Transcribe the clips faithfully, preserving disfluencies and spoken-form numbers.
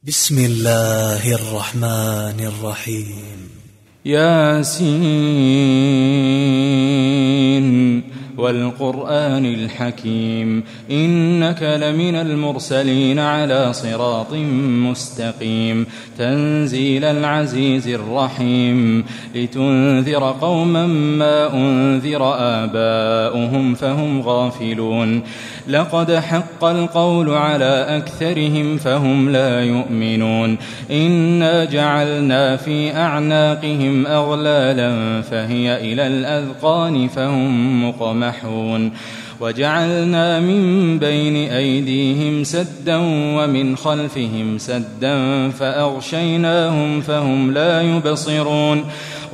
بسم الله الرحمن الرحيم. ياسين والقرآن الحكيم إنك لمن المرسلين على صراط مستقيم تنزيل العزيز الرحيم لتنذر قوما ما أنذر آباؤهم فهم غافلون لقد حق القول على أكثرهم فهم لا يؤمنون إنا جعلنا في أعناقهم أغلالا فهي إلى الأذقان فهم مقمحون وجعلنا من بين أيديهم سدا ومن خلفهم سدا فأغشيناهم فهم لا يبصرون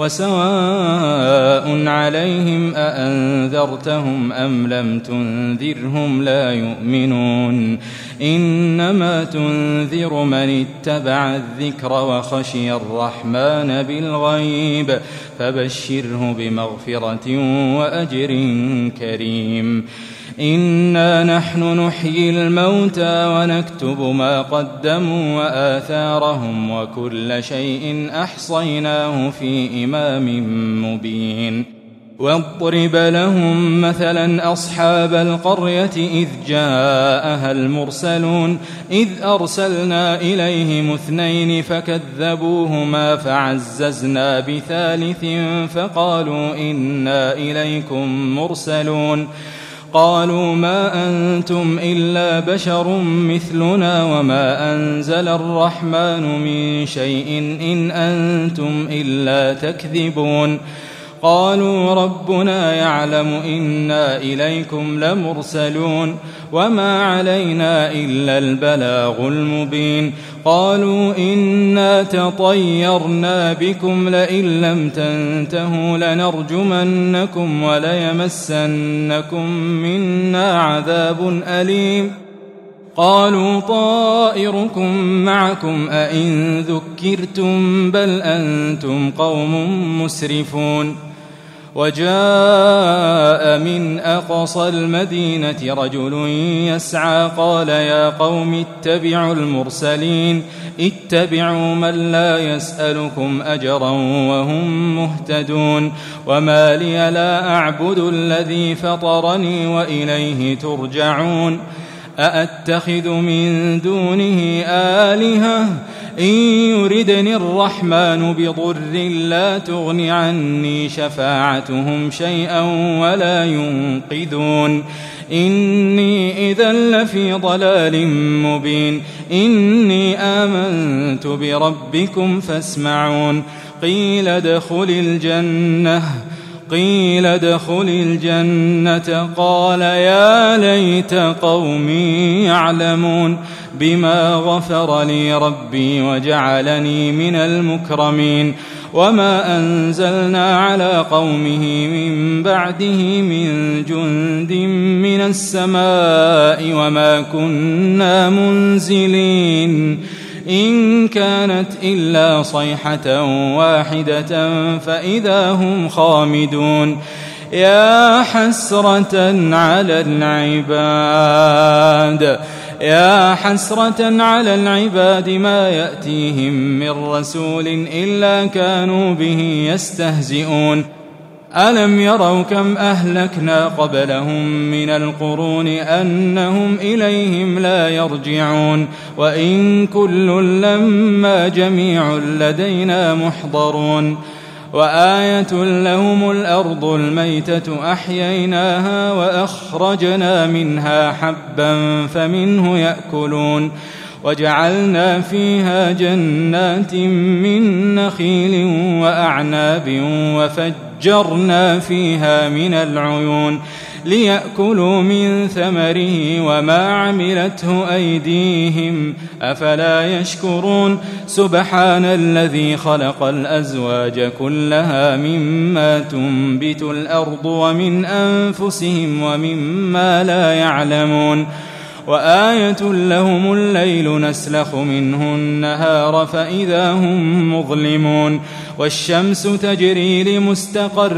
وسواء عليهم أأنذرتهم أم لم تنذرهم لا يؤمنون إنما تنذر من اتبع الذكر وخشي الرحمن بالغيب فبشره بمغفرة وأجر كريم إنا نحن نحيي الموتى ونكتب ما قدموا وآثارهم وكل شيء أحصيناه في إمام مبين واضرب لهم مثلا أصحاب القرية إذ جاءها المرسلون إذ أرسلنا إليهم اثنين فكذبوهما فعززنا بثالث فقالوا إنا إليكم مرسلون قالوا ما أنتم إلا بشر مثلنا وما أنزل الرحمن من شيء إن أنتم إلا تكذبون قالوا ربنا يعلم إنا إليكم لمرسلون وما علينا إلا البلاغ المبين قالوا إنا تطيرنا بكم لئن لم تنتهوا لنرجمنكم وليمسنكم منا عذاب أليم قالوا طائركم معكم أئن ذكرتم بل أنتم قوم مسرفون وجاء من أقصى المدينة رجل يسعى قال يا قوم اتبعوا المرسلين اتبعوا من لا يسألكم أجرا وهم مهتدون وما لي لا أعبد الذي فطرني وإليه ترجعون أأتخذ من دونه آلهة إن يردني الرحمن بضر لا تغن عني شفاعتهم شيئا ولا ينقذون إني إذا لفي ضلال مبين إني آمنت بربكم فاسمعون قيل ادخل الجنة قيل ادخل الجنة قال يا ليت قومي يعلمون بما غفر لي ربي وجعلني من المكرمين وما أنزلنا على قومه من بعده من جند من السماء وما كنا منزلين إن كانت إلا صيحة واحدة فإذا هم خامدون يا حسرة على العباد يا حسرة على العباد ما يأتيهم من رسول إلا كانوا به يستهزئون ألم يروا كم أهلكنا قبلهم من القرون أنهم إليهم لا يرجعون وإن كل لما جميع لدينا محضرون وآية لهم الأرض الميتة أحييناها وأخرجنا منها حبا فمنه يأكلون وجعلنا فيها جنات من نخيل وأعناب وفجرنا فيها من العيون ليأكلوا من ثمره وما عملته أيديهم أفلا يشكرون سبحان الذي خلق الأزواج كلها مما تنبت الأرض ومن أنفسهم ومما لا يعلمون وآية لهم الليل نسلخ منه النهار فإذا هم مظلمون والشمس تجري لمستقر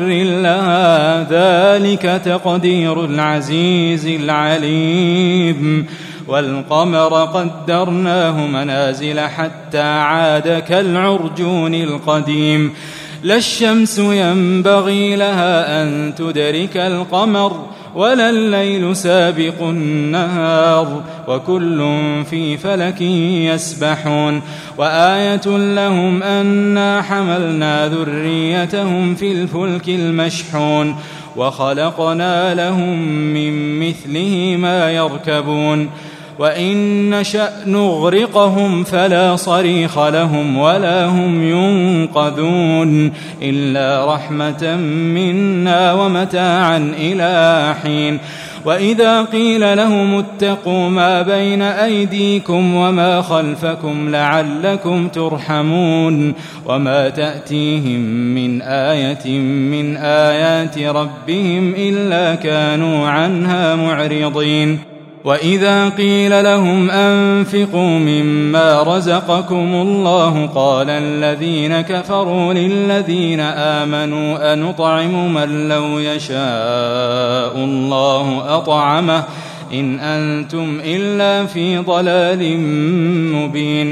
لها ذلك تقدير العزيز العليم والقمر قدرناه منازل حتى عاد كالعرجون القديم لا الشمس ينبغي لها أن تدرك القمر ولا الليل سابق النهار وكل في فلك يسبحون وآية لهم أنا حملنا ذريتهم في الفلك المشحون وخلقنا لهم من مثله ما يركبون وإن نشأ نغرقهم فلا صريخ لهم ولا هم ينقذون إلا رحمة منا ومتاعا إلى حين وإذا قيل لهم اتقوا ما بين أيديكم وما خلفكم لعلكم ترحمون وما تأتيهم من آية من آيات ربهم إلا كانوا عنها معرضين وإذا قيل لهم أنفقوا مما رزقكم الله قال الذين كفروا للذين آمنوا أنطعم من لو يشاء الله أطعمه إن أنتم إلا في ضلال مبين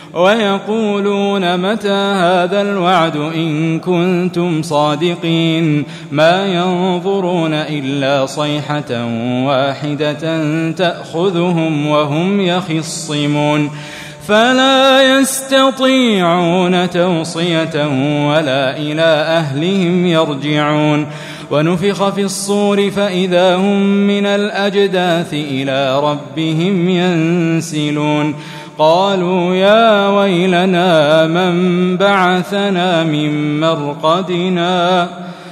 ويقولون متى هذا الوعد إن كنتم صادقين ما ينظرون إلا صيحة واحدة تأخذهم وهم يخصمون فلا يستطيعون توصية ولا إلى أهلهم يرجعون ونفخ في الصور فإذا هم من الأجداث إلى ربهم ينسلون قالوا يا ويلنا من بعثنا من مرقدنا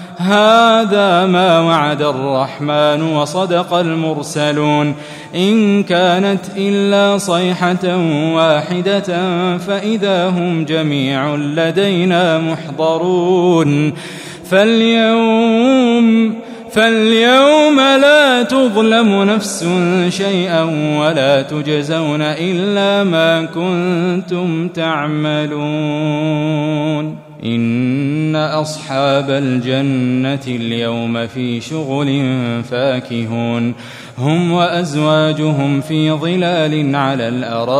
هذا ما وعد الرحمن وصدق المرسلون إن كانت إلا صيحة واحدة فإذا هم جميع لدينا محضرون فاليوم فاليوم لا تظلم نفس شيئا ولا تجزون إلا ما كنتم تعملون إن أصحاب الجنة اليوم في شغل فاكهون هم وأزواجهم في ظلال على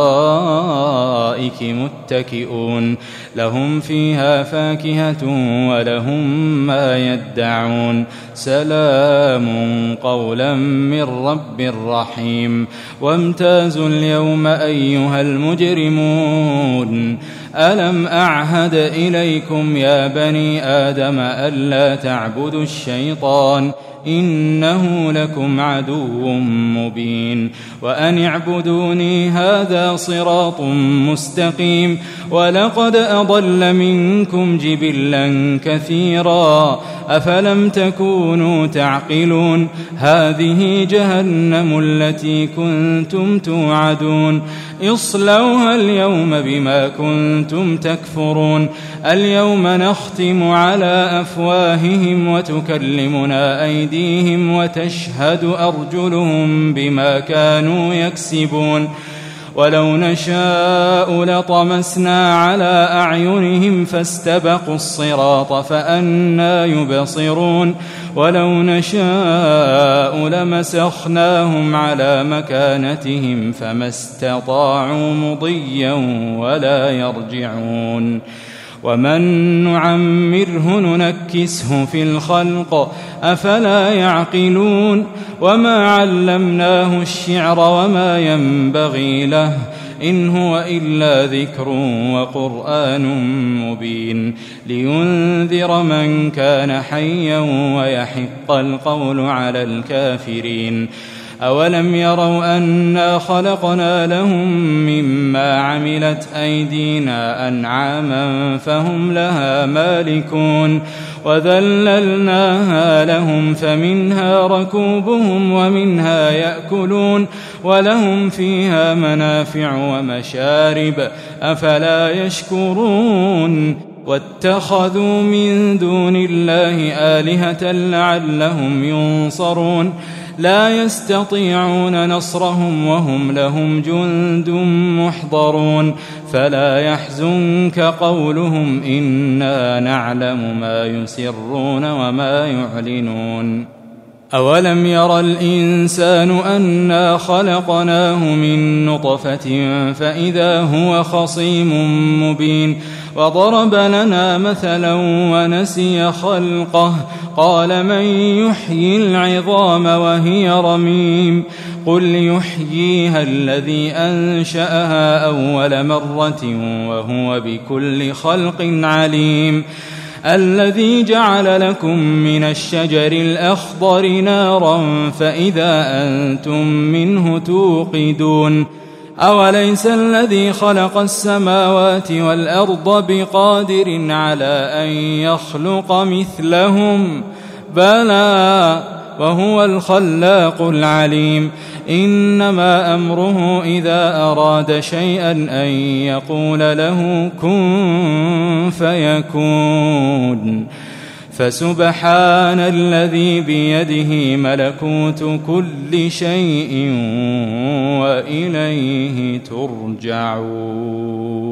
الأرائك متكئون لهم فيها فاكهة ولهم ما يدعون سلام قولا من رب رحيم وامتازوا اليوم أيها المجرمون ألم أعهد إليكم يا بني آدم ألا تعبدوا الشيطان إنه لكم عدو مبين وأن اعبدوني هذا صراط مستقيم ولقد أضل منكم جبلا كثيرا أفلم تكونوا تعقلون هذه جهنم التي كنتم توعدون اصلوها اليوم بما كنتم تكفرون اليوم نختم على أفواههم وتكلمنا أيديهم وتشهد أرجلهم بما كانوا يكسبون ولو نشاء لطمسنا على أعينهم فاستبقوا الصراط فأنى يبصرون ولو نشاء لمسخناهم على مكانتهم فما استطاعوا مضيا ولا يرجعون ومن نعمره ننكسه في الخلق أفلا يعقلون وما علمناه الشعر وما ينبغي له إن هو إلا ذكر وقرآن مبين لينذر من كان حيا ويحق القول على الكافرين أولم يروا أنا خلقنا لهم مما عملت أيدينا أنعاما فهم لها مالكون وذللناها لهم فمنها ركوبهم ومنها يأكلون ولهم فيها منافع ومشارب أفلا يشكرون واتخذوا من دون الله آلهة لعلهم ينصرون لا يستطيعون نصرهم وهم لهم جند محضرون فلا يحزنك قولهم إنا نعلم ما يسرون وما يعلنون أولم ير الإنسان أنا خلقناه من نطفة فإذا هو خصيم مبين وضرب لنا مثلا ونسي خلقه قال من يحيي العظام وهي رميم قل يحييها الذي أنشأها أول مرة وهو بكل خلق عليم الذي جعل لكم من الشجر الأخضر نارا فإذا أنتم منه توقدون أوليس الذي خلق السماوات والأرض بقادر على أن يخلق مثلهم بلى وهو الخلاق العليم إنما أمره إذا أراد شيئا أن يقول له كن فيكون فسبحان الذي بيده ملكوت كل شيء وإليه ترجعون.